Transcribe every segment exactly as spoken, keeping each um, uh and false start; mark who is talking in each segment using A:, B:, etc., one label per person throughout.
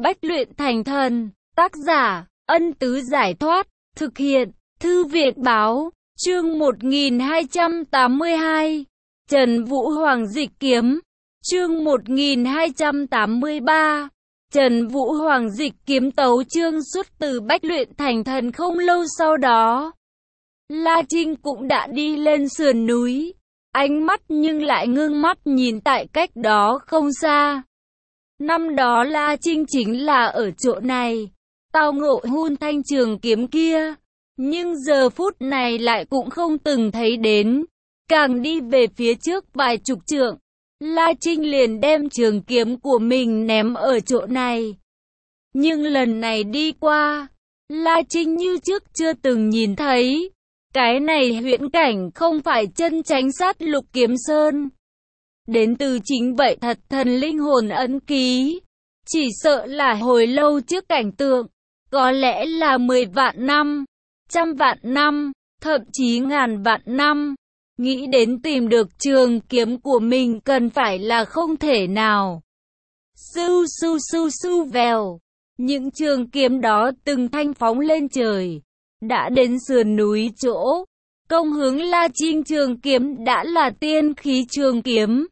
A: Bách luyện thành thần. Tác giả, Ân Tứ Giải Thoát. Thực hiện, Thư viện Báo. Chương một nghìn hai trăm tám mươi hai. Trần Vũ Hoàng dịch kiếm. Chương một nghìn hai trăm tám mươi ba. Trần Vũ Hoàng dịch kiếm tấu chương xuất từ Bách luyện thành thần. Không lâu sau đó, La Trinh cũng đã đi lên sườn núi. Ánh mắt nhưng lại ngưng mắt nhìn tại cách đó không xa. Năm đó La Trinh chính là ở chỗ này tao ngộ hun thanh trường kiếm kia, nhưng giờ phút này lại cũng không từng thấy đến. Càng đi về phía trước vài chục trượng, La Trinh liền đem trường kiếm của mình ném ở chỗ này. Nhưng lần này đi qua, La Trinh như trước chưa từng nhìn thấy. Cái này huyễn cảnh không phải chân tránh sát lục kiếm sơn, đến từ chính vậy thật thần linh hồn ấn ký. Chỉ sợ là hồi lâu trước cảnh tượng, có lẽ là mười vạn năm, trăm vạn năm, thậm chí ngàn vạn năm. Nghĩ đến tìm được trường kiếm của mình cần phải là không thể nào. Su su su su vèo, những trường kiếm đó từng thanh phóng lên trời, đã đến sườn núi chỗ công hướng La Trinh. Trường kiếm đã là tiên khí trường kiếm.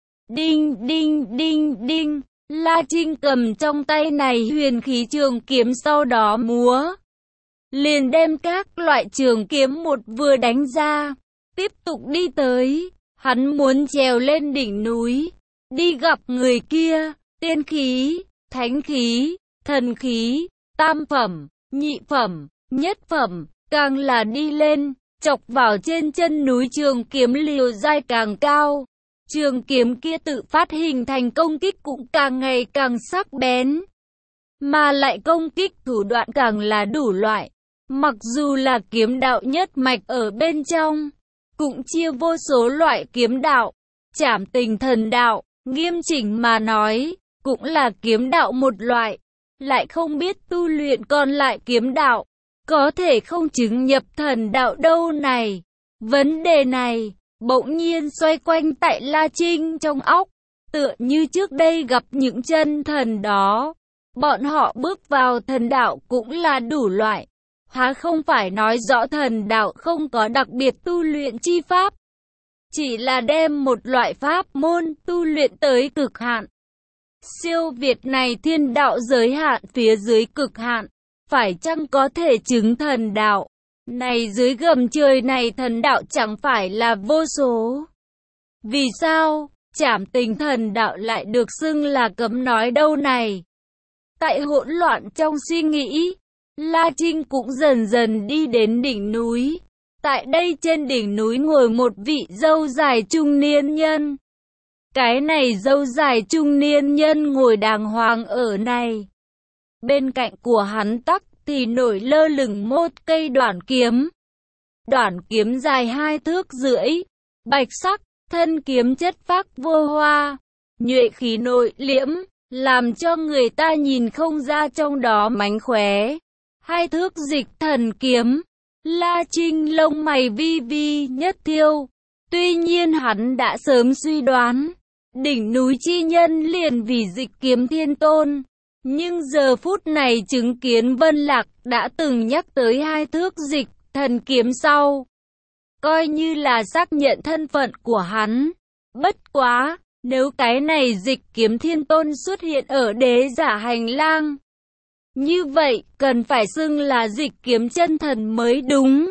A: Đinh đinh đinh đinh, La Trinh cầm trong tay này huyền khí trường kiếm, sau đó múa liền đem các loại trường kiếm một vừa đánh ra. Tiếp tục đi tới, hắn muốn trèo lên đỉnh núi, đi gặp người kia. Tiên khí, thánh khí, thần khí, tam phẩm, nhị phẩm, nhất phẩm, càng là đi lên, chọc vào trên chân núi trường kiếm liều dai càng cao. Trường kiếm kia tự phát hình thành công kích cũng càng ngày càng sắc bén, mà lại công kích thủ đoạn càng là đủ loại. Mặc dù là kiếm đạo nhất mạch ở bên trong, cũng chia vô số loại kiếm đạo. Trảm tình thần đạo, nghiêm chỉnh mà nói, cũng là kiếm đạo một loại. Lại không biết tu luyện còn lại kiếm đạo, có thể không chứng nhập thần đạo đâu này. Vấn đề này bỗng nhiên xoay quanh tại La Trinh trong óc, tựa như trước đây gặp những chân thần đó. Bọn họ bước vào thần đạo cũng là đủ loại. Há không phải nói rõ thần đạo không có đặc biệt tu luyện chi pháp, chỉ là đem một loại pháp môn tu luyện tới cực hạn. Siêu việt này thiên đạo giới hạn phía dưới cực hạn, phải chăng có thể chứng thần đạo? Này dưới gầm trời này thần đạo chẳng phải là vô số. Vì sao trảm tình thần đạo lại được xưng là cấm nói đâu này? Tại hỗn loạn trong suy nghĩ, La Trinh cũng dần dần đi đến đỉnh núi. Tại đây trên đỉnh núi ngồi một vị râu dài trung niên nhân. Cái này râu dài trung niên nhân ngồi đàng hoàng ở này. Bên cạnh của hắn tắc thì nổi lơ lửng một cây đoản kiếm. Đoản kiếm dài hai thước rưỡi, bạch sắc, thân kiếm chất phác vô hoa, nhuệ khí nội liễm, làm cho người ta nhìn không ra trong đó mánh khóe. Hai thước dịch thần kiếm. La Trinh lông mày vi vi nhất thiêu. Tuy nhiên hắn đã sớm suy đoán, đỉnh núi chi nhân liền vì dịch kiếm thiên tôn. Nhưng giờ phút này chứng kiến Vân Lạc đã từng nhắc tới hai thước dịch thần kiếm sau, coi như là xác nhận thân phận của hắn. Bất quá, nếu cái này dịch kiếm thiên tôn xuất hiện ở đế giả hành lang, như vậy cần phải xưng là dịch kiếm chân thần mới đúng.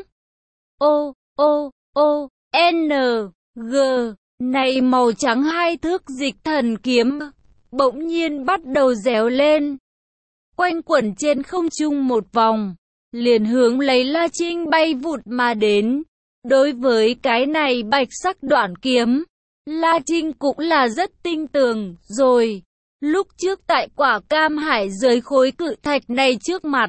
A: O, O, O, N, G, này màu trắng hai thước dịch thần kiếm bỗng nhiên bắt đầu réo lên, quanh quẩn trên không trung một vòng, liền hướng lấy La Trinh bay vụt mà đến. Đối với cái này bạch sắc đoản kiếm, La Trinh cũng là rất tinh tường rồi. Lúc trước tại quả cam hải dưới khối cự thạch này trước mặt,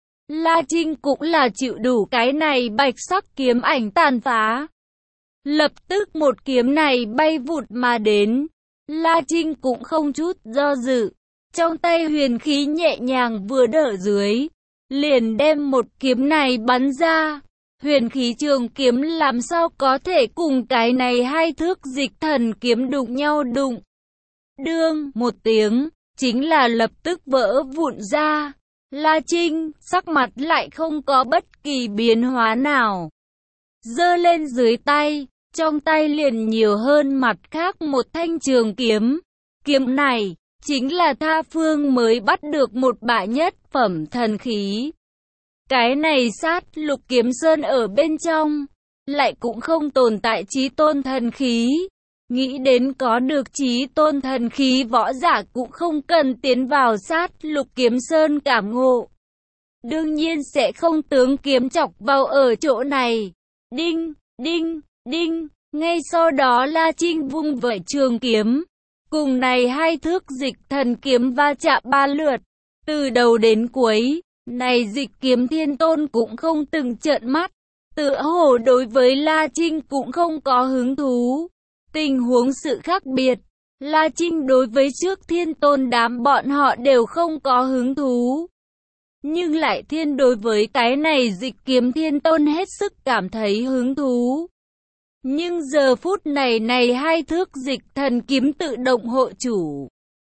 A: La Trinh cũng là chịu đủ cái này bạch sắc kiếm ảnh tàn phá. Lập tức một kiếm này bay vụt mà đến, La Trinh cũng không chút do dự, trong tay huyền khí nhẹ nhàng vừa đỡ dưới, liền đem một kiếm này bắn ra. Huyền khí trường kiếm làm sao có thể cùng cái này hai thước dịch thần kiếm đụng nhau đụng. Đương một tiếng, chính là lập tức vỡ vụn ra. La Trinh, sắc mặt lại không có bất kỳ biến hóa nào. Giơ lên dưới tay, trong tay liền nhiều hơn mặt khác một thanh trường kiếm. Kiếm này, chính là Tha Phương mới bắt được một bả nhất phẩm thần khí. Cái này sát lục kiếm sơn ở bên trong, lại cũng không tồn tại chí tôn thần khí. Nghĩ đến có được chí tôn thần khí võ giả cũng không cần tiến vào sát lục kiếm sơn cảm ngộ. Đương nhiên sẽ không tướng kiếm chọc vào ở chỗ này. Đinh, đinh, đinh, ngay sau đó La Trinh vung vẩy trường kiếm. Cùng này hai thước dịch thần kiếm va chạm ba lượt. Từ đầu đến cuối, này dịch kiếm thiên tôn cũng không từng trợn mắt. Tựa hồ đối với La Trinh cũng không có hứng thú. Tình huống sự khác biệt, La Trinh đối với trước thiên tôn đám bọn họ đều không có hứng thú. Nhưng lại thiên đối với cái này dịch kiếm thiên tôn hết sức cảm thấy hứng thú. Nhưng giờ phút này này hai thước dịch thần kiếm tự động hộ chủ.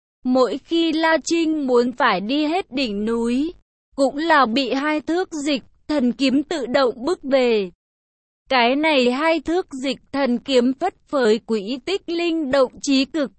A: Mỗi khi La Trinh muốn phải đi hết đỉnh núi, cũng là bị hai thước dịch thần kiếm tự động bước về. Cái này hai thước dịch thần kiếm phất phới quỹ tích linh động trí cực,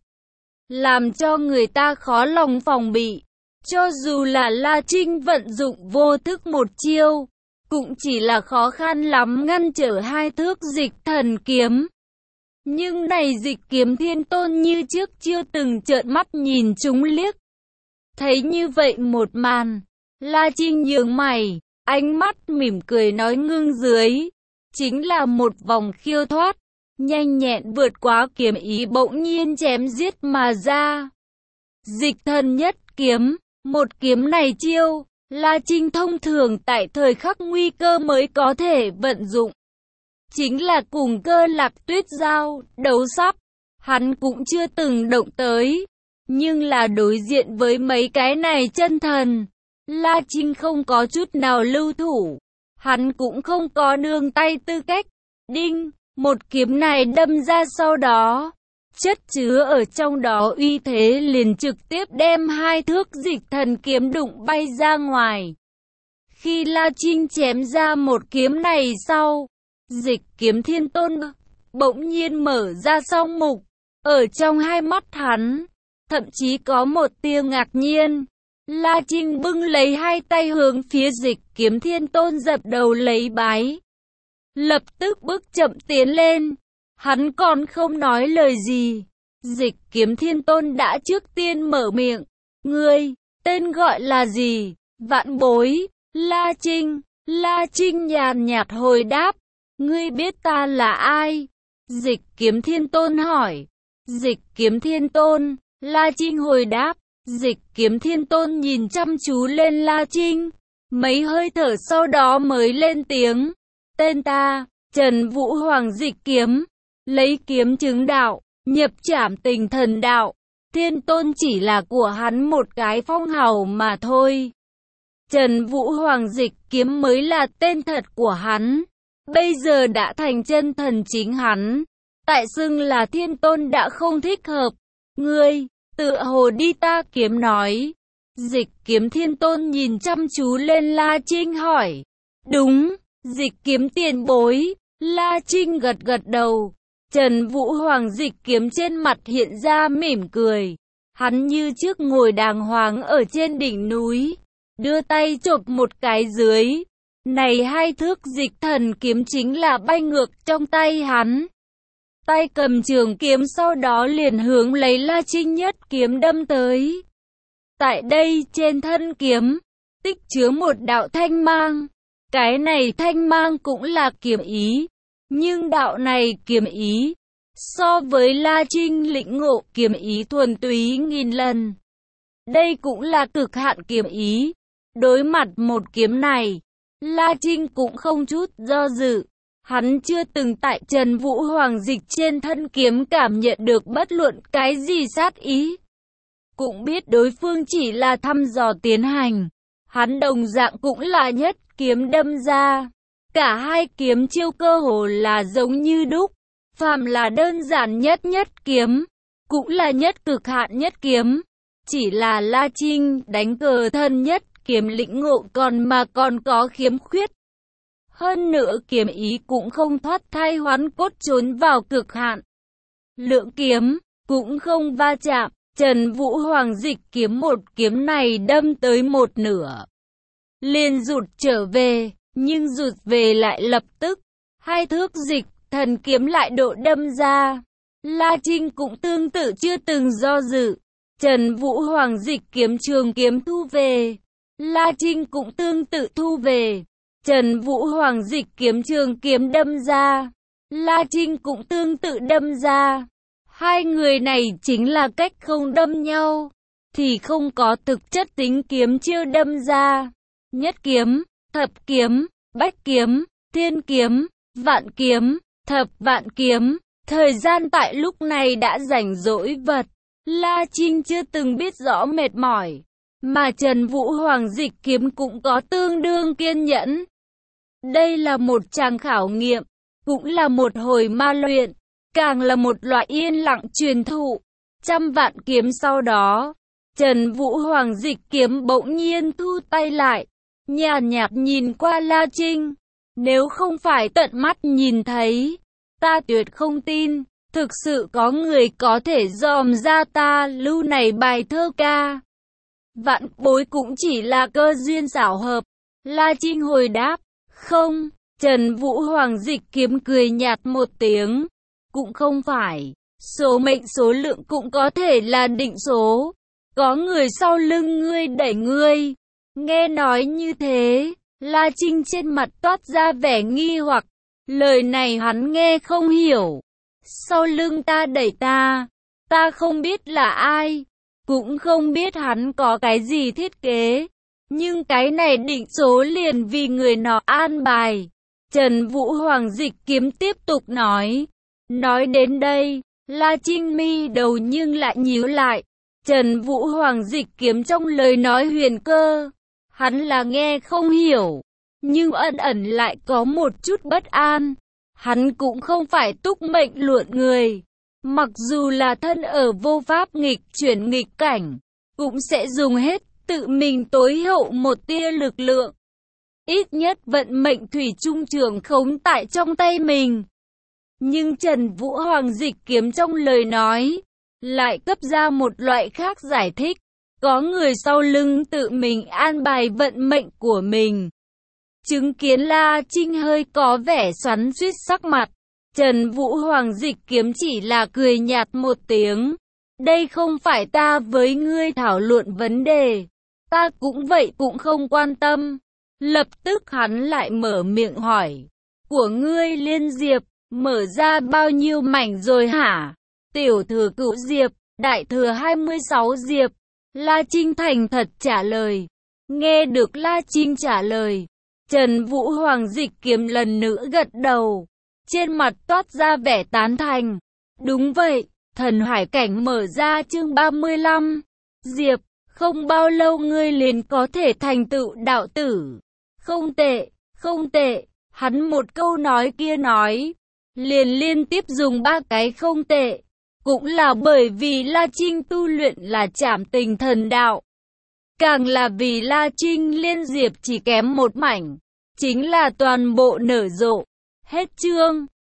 A: làm cho người ta khó lòng phòng bị. Cho dù là La Trinh vận dụng vô thức một chiêu, cũng chỉ là khó khăn lắm ngăn trở hai thước dịch thần kiếm. Nhưng này dịch kiếm thiên tôn như trước chưa từng trợn mắt nhìn chúng liếc. Thấy như vậy một màn, La Trinh nhướng mày, ánh mắt mỉm cười nói ngưng dưới. Chính là một vòng khiêu thoát, nhanh nhẹn vượt quá kiếm ý bỗng nhiên chém giết mà ra. Dịch thần nhất kiếm, một kiếm này chiêu, La Trinh thông thường tại thời khắc nguy cơ mới có thể vận dụng. Chính là cùng Cơ Lạc Tuyết giao, đấu sắp, hắn cũng chưa từng động tới. Nhưng là đối diện với mấy cái này chân thần, La Trinh không có chút nào lưu thủ. Hắn cũng không có nương tay tư cách. Đinh, một kiếm này đâm ra sau đó, chất chứa ở trong đó uy thế liền trực tiếp đem hai thước dịch thần kiếm đụng bay ra ngoài. Khi La Trinh chém ra một kiếm này sau, dịch kiếm thiên tôn bỗng nhiên mở ra song mục. Ở trong hai mắt hắn, thậm chí có một tia ngạc nhiên. La Trinh bưng lấy hai tay hướng phía dịch kiếm thiên tôn dập đầu lấy bái. Lập tức bước chậm tiến lên. Hắn còn không nói lời gì. Dịch kiếm thiên tôn đã trước tiên mở miệng. Ngươi, tên gọi là gì? Vạn bối, La Trinh. La Trinh nhàn nhạt hồi đáp. Ngươi biết ta là ai? Dịch kiếm thiên tôn hỏi. Dịch kiếm thiên tôn, La Trinh hồi đáp. Dịch kiếm thiên tôn nhìn chăm chú lên La Trinh, mấy hơi thở sau đó mới lên tiếng. Tên ta, Trần Vũ Hoàng dịch kiếm, lấy kiếm chứng đạo, nhập trảm tình thần đạo. Thiên tôn chỉ là của hắn một cái phong hào mà thôi. Trần Vũ Hoàng dịch kiếm mới là tên thật của hắn. Bây giờ đã thành chân thần chính hắn. Tại xưng là thiên tôn đã không thích hợp. Ngươi, tựa hồ đi ta kiếm nói. Dịch kiếm thiên tôn nhìn chăm chú lên La Trinh hỏi. Đúng, dịch kiếm tiền bối. La Trinh gật gật đầu. Trần Vũ Hoàng dịch kiếm trên mặt hiện ra mỉm cười. Hắn như trước ngồi đàng hoàng ở trên đỉnh núi. Đưa tay chộp một cái dưới. Này hai thước dịch thần kiếm chính là bay ngược trong tay hắn. Tay cầm trường kiếm sau đó liền hướng lấy La Trinh nhất kiếm đâm tới. Tại đây trên thân kiếm, tích chứa một đạo thanh mang. Cái này thanh mang cũng là kiếm ý. Nhưng đạo này kiếm ý, so với La Trinh lĩnh ngộ kiếm ý thuần túy nghìn lần. Đây cũng là cực hạn kiếm ý. Đối mặt một kiếm này, La Trinh cũng không chút do dự. Hắn chưa từng tại Trần Vũ Hoàng dịch trên thân kiếm cảm nhận được bất luận cái gì sát ý. Cũng biết đối phương chỉ là thăm dò tiến hành. Hắn đồng dạng cũng là nhất kiếm đâm ra. Cả hai kiếm chiêu cơ hồ là giống như đúc. Phàm là đơn giản nhất nhất kiếm, cũng là nhất cực hạn nhất kiếm. chỉ là La Trinh đánh cờ thân nhất kiếm lĩnh ngộ còn mà còn có khiếm khuyết. Hơn nữa kiếm ý cũng không thoát thai hoán cốt trốn vào cực hạn. Lượng kiếm cũng không va chạm. Trần Vũ Hoàng dịch kiếm một kiếm này đâm tới một nửa, liền rụt trở về, nhưng rụt về lại lập tức hai thước dịch thần kiếm lại độ đâm ra. La Trinh cũng tương tự chưa từng do dự. Trần Vũ Hoàng dịch kiếm trường kiếm thu về. La Trinh cũng tương tự thu về. Trần Vũ Hoàng dịch kiếm trường kiếm đâm ra. La Trinh cũng tương tự đâm ra. Hai người này chính là cách không đâm nhau, thì không có thực chất tính kiếm chiêu đâm ra. Nhất kiếm, thập kiếm, bách kiếm, thiên kiếm, vạn kiếm, thập vạn kiếm. Thời gian tại lúc này đã rảnh rỗi vật. La Trinh chưa từng biết rõ mệt mỏi, mà Trần Vũ Hoàng dịch kiếm cũng có tương đương kiên nhẫn. Đây là một tràng khảo nghiệm, cũng là một hồi ma luyện, càng là một loại yên lặng truyền thụ. Trăm vạn kiếm sau đó, Trần Vũ Hoàng dịch kiếm bỗng nhiên thu tay lại, nhàn nhạt nhìn qua La Trinh. Nếu không phải tận mắt nhìn thấy, ta tuyệt không tin, thực sự có người có thể dòm ra ta lưu này bài thơ ca. Vạn bối cũng chỉ là cơ duyên xảo hợp. La Trinh hồi đáp, không. Trần Vũ Hoàng dịch kiếm cười nhạt một tiếng, cũng không phải. Số mệnh số lượng cũng có thể là định số. Có người sau lưng ngươi đẩy ngươi. Nghe nói như thế, La Trinh trên mặt toát ra vẻ nghi hoặc. Lời này hắn nghe không hiểu. Sau lưng ta đẩy ta, ta không biết là ai, cũng không biết hắn có cái gì thiết kế. Nhưng cái này định số liền vì người nó an bài. Trần Vũ Hoàng dịch kiếm tiếp tục nói. Nói đến đây, La Trinh mi đầu nhưng lại nhíu lại. Trần Vũ Hoàng dịch kiếm trong lời nói huyền cơ, hắn là nghe không hiểu, nhưng ẩn ẩn lại có một chút bất an. Hắn cũng không phải túc mệnh luận người, mặc dù là thân ở vô pháp nghịch chuyển nghịch cảnh, cũng sẽ dùng hết tự mình tối hậu một tia lực lượng. Ít nhất vận mệnh thủy chung trường khống tại trong tay mình. Nhưng Trần Vũ Hoàng dịch kiếm trong lời nói lại cấp ra một loại khác giải thích. Có người sau lưng tự mình an bài vận mệnh của mình. Chứng kiến La Trinh hơi có vẻ xoắn xuýt sắc mặt, Trần Vũ Hoàng dịch kiếm chỉ là cười nhạt một tiếng. Đây không phải ta với ngươi thảo luận vấn đề, ta cũng vậy cũng không quan tâm. Lập tức hắn lại mở miệng hỏi, của ngươi Liên Diệp, mở ra bao nhiêu mảnh rồi hả? Tiểu thừa cửu diệp, đại thừa hai mươi sáu diệp. La Trinh thành thật trả lời. Nghe được La Trinh trả lời, Trần Vũ Hoàng dịch kiếm lần nữa gật đầu, trên mặt toát ra vẻ tán thành. Đúng vậy, thần hải cảnh mở ra chương ba mươi lăm. Diệp, không bao lâu ngươi liền có thể thành tựu đạo tử. Không tệ, không tệ. Hắn một câu nói kia nói, liền liên tiếp dùng ba cái không tệ. Cũng là bởi vì La Trinh tu luyện là trảm tình thần đạo. Càng là vì La Trinh Liên Diệp chỉ kém một mảnh, chính là toàn bộ nở rộ. Hết chương.